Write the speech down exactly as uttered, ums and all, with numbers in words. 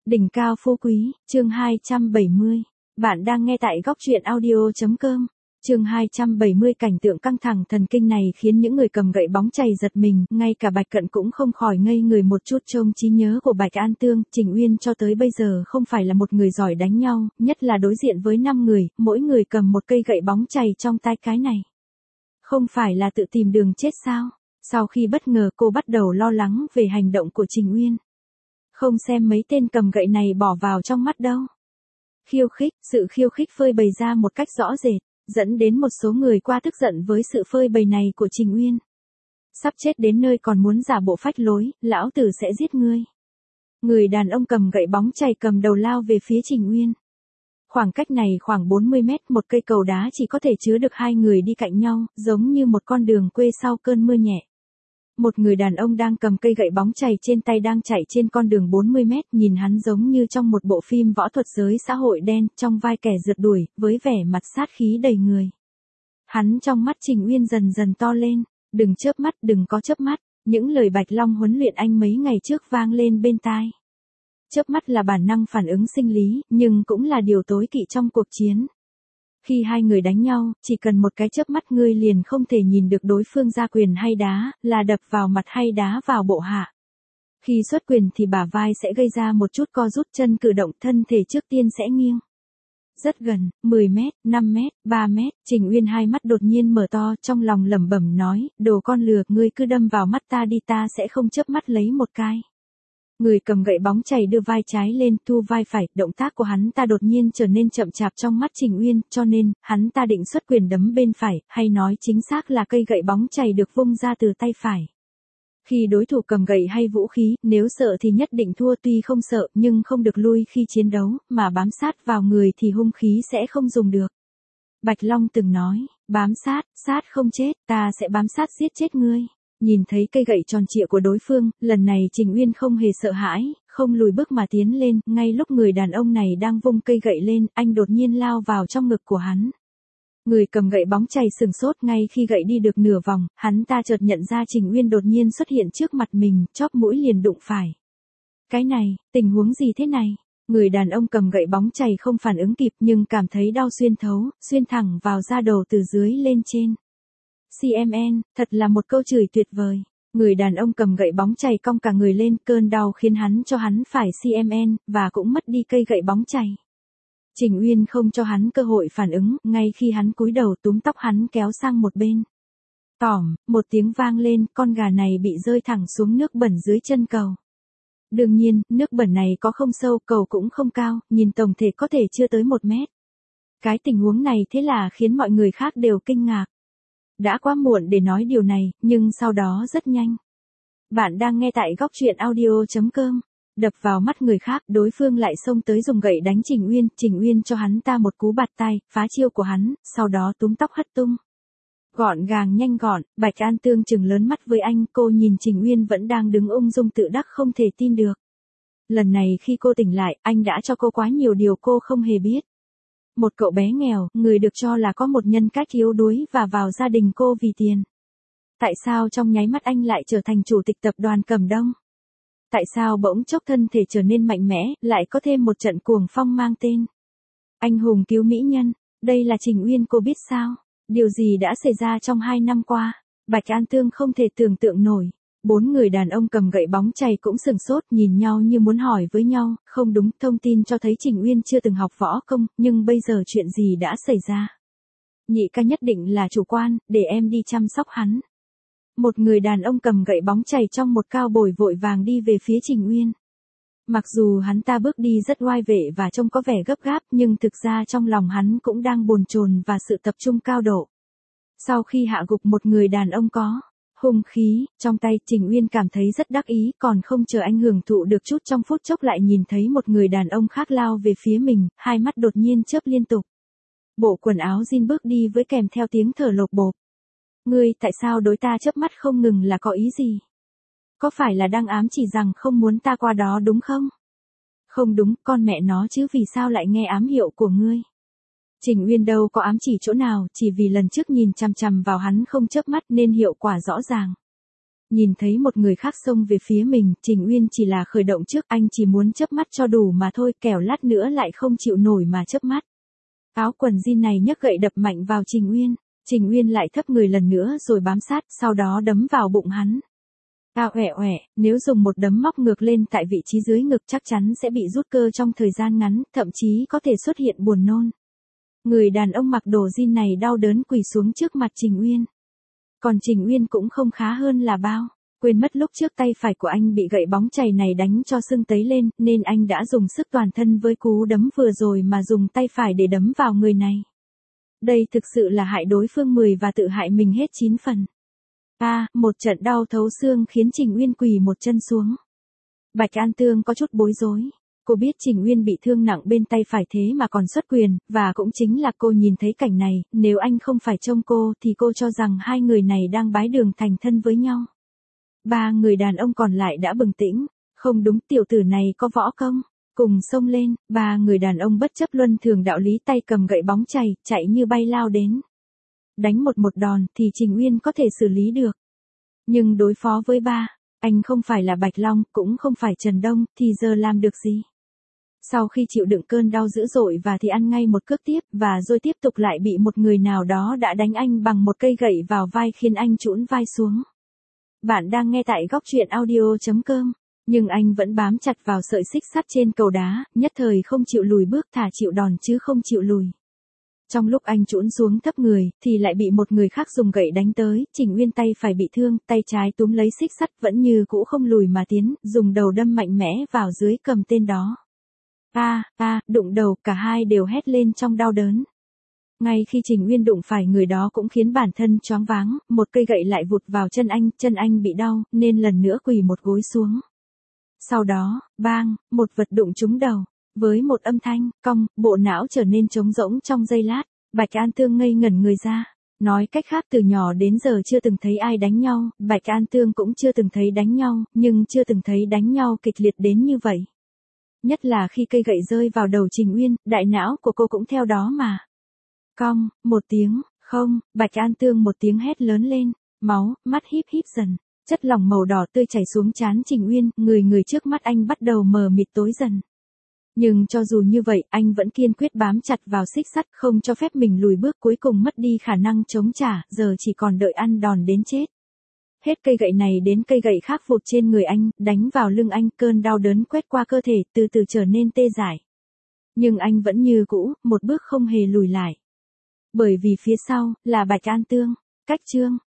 Đỉnh cao phú quý, chương hai trăm bảy mươi. Bạn đang nghe tại góc truyện audio.com. Chương hai trăm bảy mươi. Cảnh tượng căng thẳng thần kinh này khiến những người cầm gậy bóng chày giật mình, ngay cả Bạch Cận cũng không khỏi ngây người một chút trông trí nhớ của Bạch An Tương. Trình Uyên cho tới bây giờ không phải là một người giỏi đánh nhau, nhất là đối diện với năm người, mỗi người cầm một cây gậy bóng chày trong tay. Cái này không phải là tự tìm đường chết sao? Sau khi bất ngờ, cô bắt đầu lo lắng về hành động của Trình Uyên. Không xem mấy tên cầm gậy này bỏ vào trong mắt đâu. Khiêu khích, sự khiêu khích phơi bày ra một cách rõ rệt, dẫn đến một số người qua tức giận với sự phơi bày này của Trình Uyên. Sắp chết đến nơi còn muốn giả bộ phách lối, lão tử sẽ giết ngươi. Người đàn ông cầm gậy bóng chày cầm đầu lao về phía Trình Uyên. Khoảng cách này khoảng bốn mươi mét, một cây cầu đá chỉ có thể chứa được hai người đi cạnh nhau, giống như một con đường quê sau cơn mưa nhẹ. Một người đàn ông đang cầm cây gậy bóng chày trên tay đang chạy trên con đường bốn mươi mét, nhìn hắn giống như trong một bộ phim võ thuật giới xã hội đen, trong vai kẻ rượt đuổi, với vẻ mặt sát khí đầy người. Hắn trong mắt Trình Uyên dần dần to lên, đừng chớp mắt, đừng có chớp mắt, những lời Bạch Long huấn luyện anh mấy ngày trước vang lên bên tai. Chớp mắt là bản năng phản ứng sinh lý, nhưng cũng là điều tối kỵ trong cuộc chiến. Khi hai người đánh nhau, chỉ cần một cái chớp mắt ngươi liền không thể nhìn được đối phương ra quyền hay đá, là đập vào mặt hay đá vào bộ hạ. Khi xuất quyền thì bả vai sẽ gây ra một chút co rút, chân cử động, thân thể trước tiên sẽ nghiêng. Rất gần, mười mét, năm mét, ba mét, Trình Uyên hai mắt đột nhiên mở to, trong lòng lẩm bẩm nói, đồ con lừa, ngươi cứ đâm vào mắt ta đi, ta sẽ không chớp mắt lấy một cái. Người cầm gậy bóng chày đưa vai trái lên, thu vai phải, động tác của hắn ta đột nhiên trở nên chậm chạp trong mắt Trình Uyên, cho nên, hắn ta định xuất quyền đấm bên phải, hay nói chính xác là cây gậy bóng chày được vung ra từ tay phải. Khi đối thủ cầm gậy hay vũ khí, nếu sợ thì nhất định thua, tuy không sợ, nhưng không được lui khi chiến đấu, mà bám sát vào người thì hung khí sẽ không dùng được. Bạch Long từng nói, bám sát, sát không chết, ta sẽ bám sát giết chết ngươi. Nhìn thấy cây gậy tròn trịa của đối phương, lần này Trình Uyên không hề sợ hãi, không lùi bước mà tiến lên, ngay lúc người đàn ông này đang vung cây gậy lên, anh đột nhiên lao vào trong ngực của hắn. Người cầm gậy bóng chày sừng sốt, ngay khi gậy đi được nửa vòng, hắn ta chợt nhận ra Trình Uyên đột nhiên xuất hiện trước mặt mình, chóp mũi liền đụng phải. Cái này, tình huống gì thế này? Người đàn ông cầm gậy bóng chày không phản ứng kịp nhưng cảm thấy đau xuyên thấu, xuyên thẳng vào da đầu từ dưới lên trên. xê em en, thật là một câu chửi tuyệt vời. Người đàn ông cầm gậy bóng chày cong cả người lên, cơn đau khiến hắn cho hắn phải xê em en, và cũng mất đi cây gậy bóng chày. Trình Uyên không cho hắn cơ hội phản ứng, ngay khi hắn cúi đầu túm tóc hắn kéo sang một bên. Tỏm, một tiếng vang lên, con gà này bị rơi thẳng xuống nước bẩn dưới chân cầu. Đương nhiên, nước bẩn này có không sâu, cầu cũng không cao, nhìn tổng thể có thể chưa tới một mét. Cái tình huống này thế là khiến mọi người khác đều kinh ngạc. Đã quá muộn để nói điều này, nhưng sau đó rất nhanh. Bạn đang nghe tại góc truyện audio.com. Đập vào mắt người khác, đối phương lại xông tới dùng gậy đánh Trình Uyên, Trình Uyên cho hắn ta một cú bạt tay, phá chiêu của hắn, sau đó túm tóc hất tung. Gọn gàng nhanh gọn, Bạch An Tương trừng lớn mắt với anh, cô nhìn Trình Uyên vẫn đang đứng ung dung tự đắc không thể tin được. Lần này khi cô tỉnh lại, anh đã cho cô quá nhiều điều cô không hề biết. Một cậu bé nghèo, người được cho là có một nhân cách yếu đuối và vào gia đình cô vì tiền. Tại sao trong nháy mắt anh lại trở thành chủ tịch tập đoàn Cẩm Đông? Tại sao bỗng chốc thân thể trở nên mạnh mẽ, lại có thêm một trận cuồng phong mang tên anh hùng cứu mỹ nhân? Đây là Trình Uyên, cô biết sao? Điều gì đã xảy ra trong hai năm qua? Bạch An Tương không thể tưởng tượng nổi. Bốn người đàn ông cầm gậy bóng chày cũng sừng sốt, nhìn nhau như muốn hỏi với nhau, không đúng, thông tin cho thấy Trình Uyên chưa từng học võ công, nhưng bây giờ chuyện gì đã xảy ra? Nhị ca nhất định là chủ quan, để em đi chăm sóc hắn. Một người đàn ông cầm gậy bóng chày trong một cao bồi vội vàng đi về phía Trình Uyên. Mặc dù hắn ta bước đi rất oai vệ và trông có vẻ gấp gáp, nhưng thực ra trong lòng hắn cũng đang bồn chồn và sự tập trung cao độ. Sau khi hạ gục một người đàn ông có hung khí trong tay, Trình Uyên cảm thấy rất đắc ý, còn không chờ anh hưởng thụ được chút trong phút chốc lại nhìn thấy một người đàn ông khác lao về phía mình, hai mắt đột nhiên chớp liên tục. Bộ quần áo jean bước đi với kèm theo tiếng thở lộp bộp. Ngươi, tại sao đối ta chớp mắt không ngừng là có ý gì? Có phải là đang ám chỉ rằng không muốn ta qua đó đúng không? Không đúng, con mẹ nó chứ, vì sao lại nghe ám hiệu của ngươi? Trình Uyên đâu có ám chỉ chỗ nào, chỉ vì lần trước nhìn chằm chằm vào hắn không chớp mắt nên hiệu quả rõ ràng. Nhìn thấy một người khác xông về phía mình, Trình Uyên chỉ là khởi động trước, anh chỉ muốn chớp mắt cho đủ mà thôi, kẻo lát nữa lại không chịu nổi mà chớp mắt. Áo quần jean này nhấc gậy đập mạnh vào Trình Uyên, Trình Uyên lại thấp người lần nữa rồi bám sát, sau đó đấm vào bụng hắn. A oẻ oẻ, nếu dùng một đấm móc ngược lên tại vị trí dưới ngực chắc chắn sẽ bị rút cơ trong thời gian ngắn, thậm chí có thể xuất hiện buồn nôn. Người đàn ông mặc đồ jean này đau đớn quỳ xuống trước mặt Trình Uyên. Còn Trình Uyên cũng không khá hơn là bao, quên mất lúc trước tay phải của anh bị gậy bóng chày này đánh cho sưng tấy lên, nên anh đã dùng sức toàn thân với cú đấm vừa rồi mà dùng tay phải để đấm vào người này. Đây thực sự là hại đối phương mười và tự hại mình hết chín phần. A, à, một trận đau thấu xương khiến Trình Uyên quỳ một chân xuống. Bạch An Tương có chút bối rối. Cô biết Trình Uyên bị thương nặng bên tay phải thế mà còn xuất quyền, và cũng chính là cô nhìn thấy cảnh này, nếu anh không phải trông cô thì cô cho rằng hai người này đang bái đường thành thân với nhau. Ba người đàn ông còn lại đã bừng tỉnh, không đúng, tiểu tử này có võ công, cùng xông lên, ba người đàn ông bất chấp luân thường đạo lý tay cầm gậy bóng chày, chạy như bay lao đến. Đánh một một đòn thì Trình Uyên có thể xử lý được. Nhưng đối phó với ba, anh không phải là Bạch Long, cũng không phải Trần Đông, thì giờ làm được gì? Sau khi chịu đựng cơn đau dữ dội và thì ăn ngay một cước tiếp, và rồi tiếp tục lại bị một người nào đó đã đánh anh bằng một cây gậy vào vai khiến anh trũn vai xuống. Bạn đang nghe tại góc truyện audio chấm com, nhưng anh vẫn bám chặt vào sợi xích sắt trên cầu đá, nhất thời không chịu lùi bước, thà chịu đòn chứ không chịu lùi. Trong lúc anh trũn xuống thấp người, thì lại bị một người khác dùng gậy đánh tới, Trình Uyên tay phải bị thương, tay trái túm lấy xích sắt vẫn như cũ không lùi mà tiến, dùng đầu đâm mạnh mẽ vào dưới cầm tên đó. A, a, đụng đầu, cả hai đều hét lên trong đau đớn. Ngay khi Trình Uyên đụng phải người đó cũng khiến bản thân choáng váng, một cây gậy lại vụt vào chân anh, chân anh bị đau, nên lần nữa quỳ một gối xuống. Sau đó, bang, một vật đụng trúng đầu. Với một âm thanh, cong, bộ não trở nên trống rỗng trong giây lát, Bạch An Tương ngây ngẩn người ra. Nói cách khác, từ nhỏ đến giờ chưa từng thấy ai đánh nhau, Bạch An Tương cũng chưa từng thấy đánh nhau, nhưng chưa từng thấy đánh nhau kịch liệt đến như vậy. Nhất là khi cây gậy rơi vào đầu Trình Uyên, đại não của cô cũng theo đó mà. Cong, một tiếng, không, Bạch An Tương một tiếng hét lớn lên, máu, mắt híp híp dần, chất lỏng màu đỏ tươi chảy xuống trán Trình Uyên, người người trước mắt anh bắt đầu mờ mịt tối dần. Nhưng cho dù như vậy, anh vẫn kiên quyết bám chặt vào xích sắt, không cho phép mình lùi bước, cuối cùng mất đi khả năng chống trả, giờ chỉ còn đợi ăn đòn đến chết. Hết cây gậy này đến cây gậy khác vụt trên người anh, đánh vào lưng anh, cơn đau đớn quét qua cơ thể, từ từ trở nên tê dại. Nhưng anh vẫn như cũ, một bước không hề lùi lại. Bởi vì phía sau, là Bạch An Tương. Cách chương